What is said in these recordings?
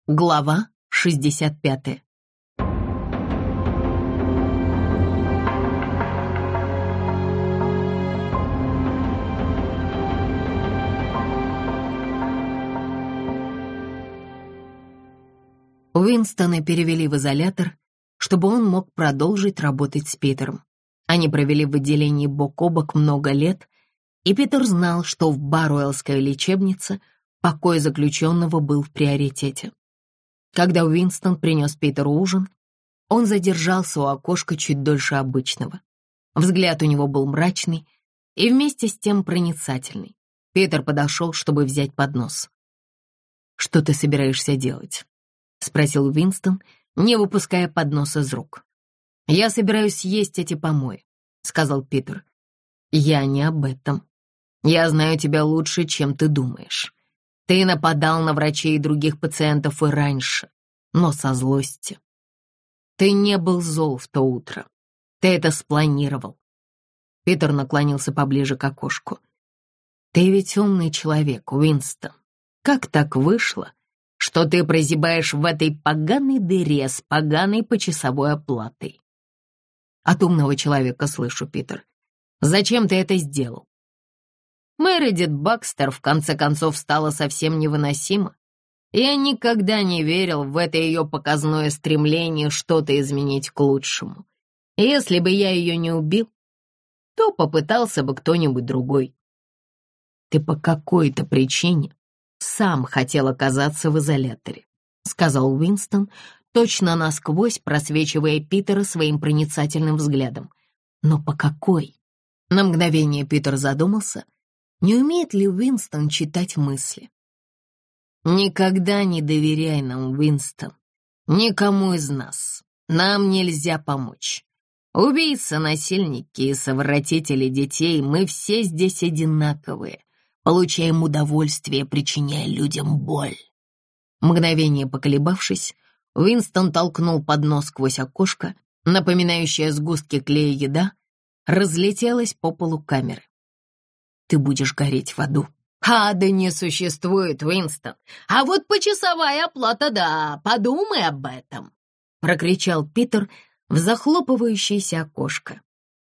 Глава 65. Уинстона перевели в изолятор, чтобы он мог продолжить работать с Питером. Они провели в отделении бок о бок много лет, и Питер знал, что в Барруэллской лечебнице покой заключенного был в приоритете. Когда Уинстон принес Питеру ужин, он задержался у окошка чуть дольше обычного. Взгляд у него был мрачный и вместе с тем проницательный. Питер подошел, чтобы взять поднос. «Что ты собираешься делать?» — спросил Уинстон, не выпуская поднос из рук. «Я собираюсь съесть эти помои», — сказал Питер. «Я не об этом. Я знаю тебя лучше, чем ты думаешь. Ты нападал на врачей и других пациентов и раньше, но со злости. Ты не был зол в то утро. Ты это спланировал». Питер наклонился поближе к окошку. «Ты ведь умный человек, Уинстон. Как так вышло, что ты прозябаешь в этой поганой дыре с поганой почасовой оплатой?» «От умного человека слышу, Питер. Зачем ты это сделал?» Мередит Бакстер в конце концов стала совсем невыносима. Я никогда не верил в это ее показное стремление что-то изменить к лучшему. Если бы я ее не убил, то попытался бы кто-нибудь другой. Ты по какой-то причине сам хотел оказаться в изоляторе, сказал Уинстон, точно насквозь просвечивая Питера своим проницательным взглядом. Но по какой? На мгновение Питер задумался, не умеет ли Уинстон читать мысли. «Никогда не доверяй нам, Уинстон. Никому из нас. Нам нельзя помочь. Убийцы, насильники и совратители детей, мы все здесь одинаковые. Получаем удовольствие, причиняя людям боль». Мгновение поколебавшись, Уинстон толкнул поднос сквозь окошко, напоминающее сгустки клея еда, разлетелась по полу камеры. «Ты будешь гореть в аду». «Ада не существует, Уинстон. А вот почасовая оплата, да, подумай об этом», — прокричал Питер в захлопывающееся окошко.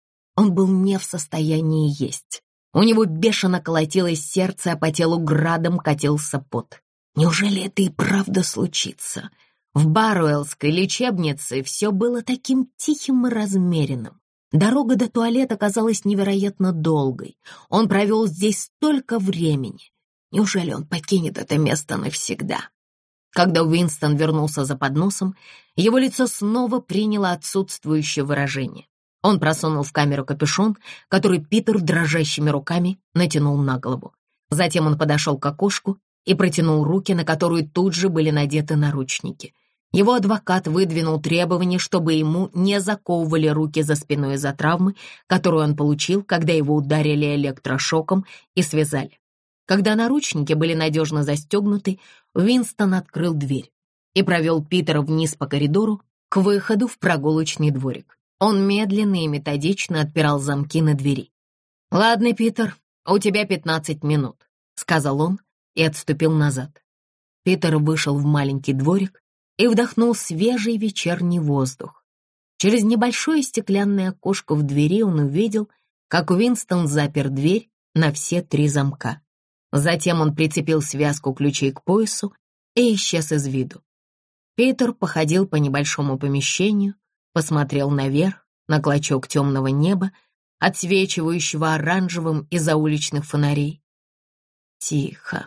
Он был не в состоянии есть. У него бешено колотилось сердце, а по телу градом катился пот. Неужели это и правда случится? В Барруэллской лечебнице все было таким тихим и размеренным. Дорога до туалета казалась невероятно долгой. Он провел здесь столько времени. Неужели он покинет это место навсегда? Когда Уинстон вернулся за подносом, его лицо снова приняло отсутствующее выражение. Он просунул в камеру капюшон, который Питер дрожащими руками натянул на голову. Затем он подошел к окошку и протянул руки, на которые тут же были надеты наручники. Его адвокат выдвинул требование, чтобы ему не заковывали руки за спиной из-за травмы, которую он получил, когда его ударили электрошоком и связали. Когда наручники были надежно застегнуты, Уинстон открыл дверь и провел Питера вниз по коридору к выходу в прогулочный дворик. Он медленно и методично отпирал замки на двери. «Ладно, Питер, у тебя 15 минут», — сказал он и отступил назад. Питер вышел в маленький дворик и вдохнул свежий вечерний воздух. Через небольшое стеклянное окошко в двери он увидел, как Уинстон запер дверь на все 3 замка. Затем он прицепил связку ключей к поясу и исчез из виду. Питер походил по небольшому помещению, посмотрел наверх, на клочок темного неба, отсвечивающего оранжевым из-за уличных фонарей. Тихо,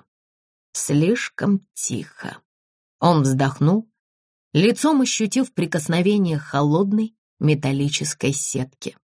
слишком тихо. Он вздохнул, лицом ощутив прикосновение холодной металлической сетки.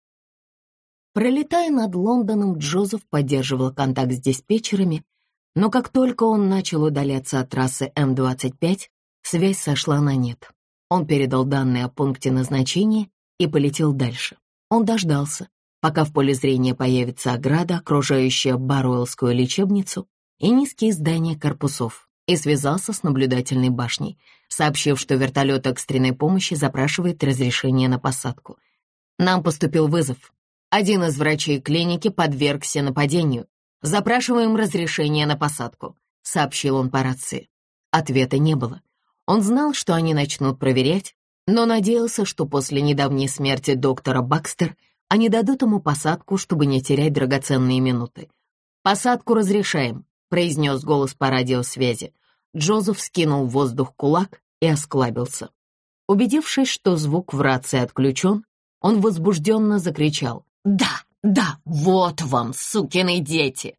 Пролетая над Лондоном, Джозеф поддерживал контакт с диспетчерами, но как только он начал удаляться от трассы М-25, связь сошла на нет. Он передал данные о пункте назначения и полетел дальше. Он дождался, пока в поле зрения появится ограда, окружающая Барруэллскую лечебницу, и низкие здания корпусов, и связался с наблюдательной башней, сообщив, что вертолет экстренной помощи запрашивает разрешение на посадку. «Нам поступил вызов. Один из врачей клиники подвергся нападению. Запрашиваем разрешение на посадку», — сообщил он по рации. Ответа не было. Он знал, что они начнут проверять, но надеялся, что после недавней смерти доктора Бакстер они дадут ему посадку, чтобы не терять драгоценные минуты. «Посадку разрешаем», — произнес голос по радиосвязи. Джозеф скинул в воздух кулак и осклабился. Убедившись, что звук в рации отключен, он возбужденно закричал: «Да, да, вот вам, сукины дети!»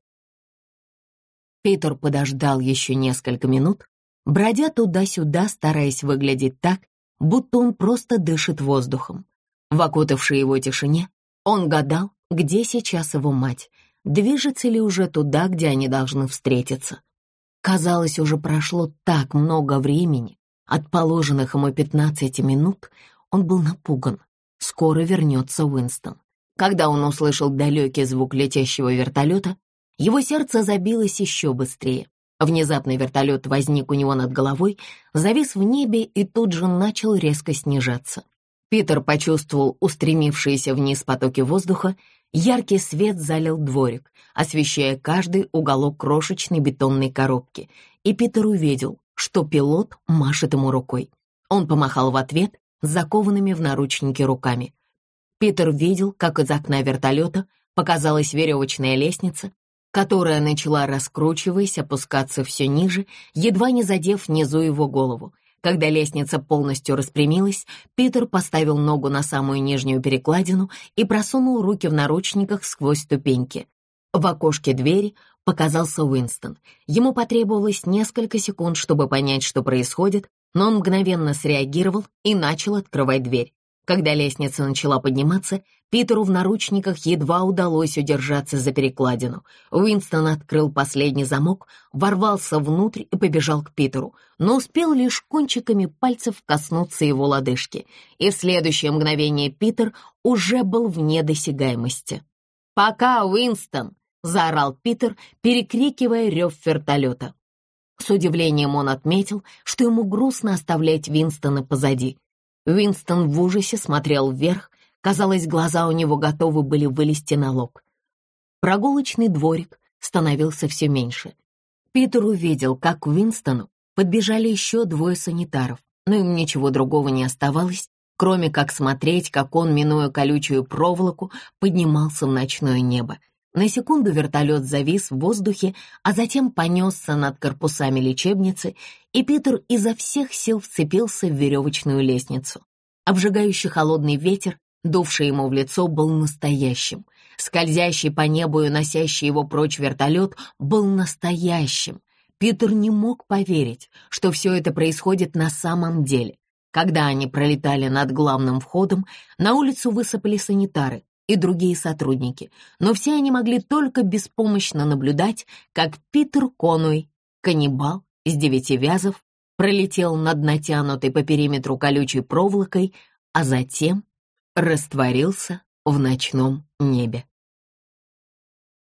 Питер подождал еще несколько минут, бродя туда-сюда, стараясь выглядеть так, будто он просто дышит воздухом. В окутавшей его тишине он гадал, где сейчас его мать, движется ли уже туда, где они должны встретиться. Казалось, уже прошло так много времени, от положенных ему 15 минут, он был напуган. Скоро вернется Уинстон. Когда он услышал далекий звук летящего вертолета, его сердце забилось еще быстрее. Внезапно вертолет возник у него над головой, завис в небе и тут же начал резко снижаться. Питер почувствовал устремившиеся вниз потоки воздуха, яркий свет залил дворик, освещая каждый уголок крошечной бетонной коробки, и Питер увидел, что пилот машет ему рукой. Он помахал в ответ закованными в наручники руками. Питер видел, как из окна вертолета показалась веревочная лестница, которая начала, раскручиваясь, опускаться все ниже, едва не задев внизу его голову. Когда лестница полностью распрямилась, Питер поставил ногу на самую нижнюю перекладину и просунул руки в наручниках сквозь ступеньки. В окошке двери показался Уинстон. Ему потребовалось несколько секунд, чтобы понять, что происходит, но он мгновенно среагировал и начал открывать дверь. Когда лестница начала подниматься, Питеру в наручниках едва удалось удержаться за перекладину. Уинстон открыл последний замок, ворвался внутрь и побежал к Питеру, но успел лишь кончиками пальцев коснуться его лодыжки, и в следующее мгновение Питер уже был вне досягаемости. «Пока, Уинстон!» — заорал Питер, перекрикивая рев вертолета. С удивлением он отметил, что ему грустно оставлять Уинстона позади. Уинстон в ужасе смотрел вверх, казалось, глаза у него готовы были вылезти на лоб. Прогулочный дворик становился все меньше. Питер увидел, как к Уинстону подбежали еще двое санитаров, но им ничего другого не оставалось, кроме как смотреть, как он, минуя колючую проволоку, поднимался в ночное небо. На секунду вертолет завис в воздухе, а затем понесся над корпусами лечебницы, и Питер изо всех сил вцепился в веревочную лестницу. Обжигающий холодный ветер, дувший ему в лицо, был настоящим. Скользящий по небу и уносящий его прочь вертолет был настоящим. Питер не мог поверить, что все это происходит на самом деле. Когда они пролетали над главным входом, на улицу высыпали санитары и другие сотрудники, но все они могли только беспомощно наблюдать, как Питер Конуэй, каннибал из 9 вязов, пролетел над натянутой по периметру колючей проволокой, а затем растворился в ночном небе.